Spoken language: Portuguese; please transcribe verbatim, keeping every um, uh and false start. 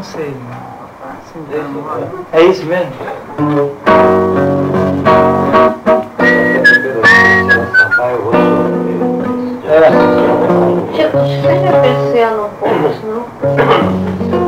sei. Assim, É isso mesmo? Chico, você já apreciou no pouco, não?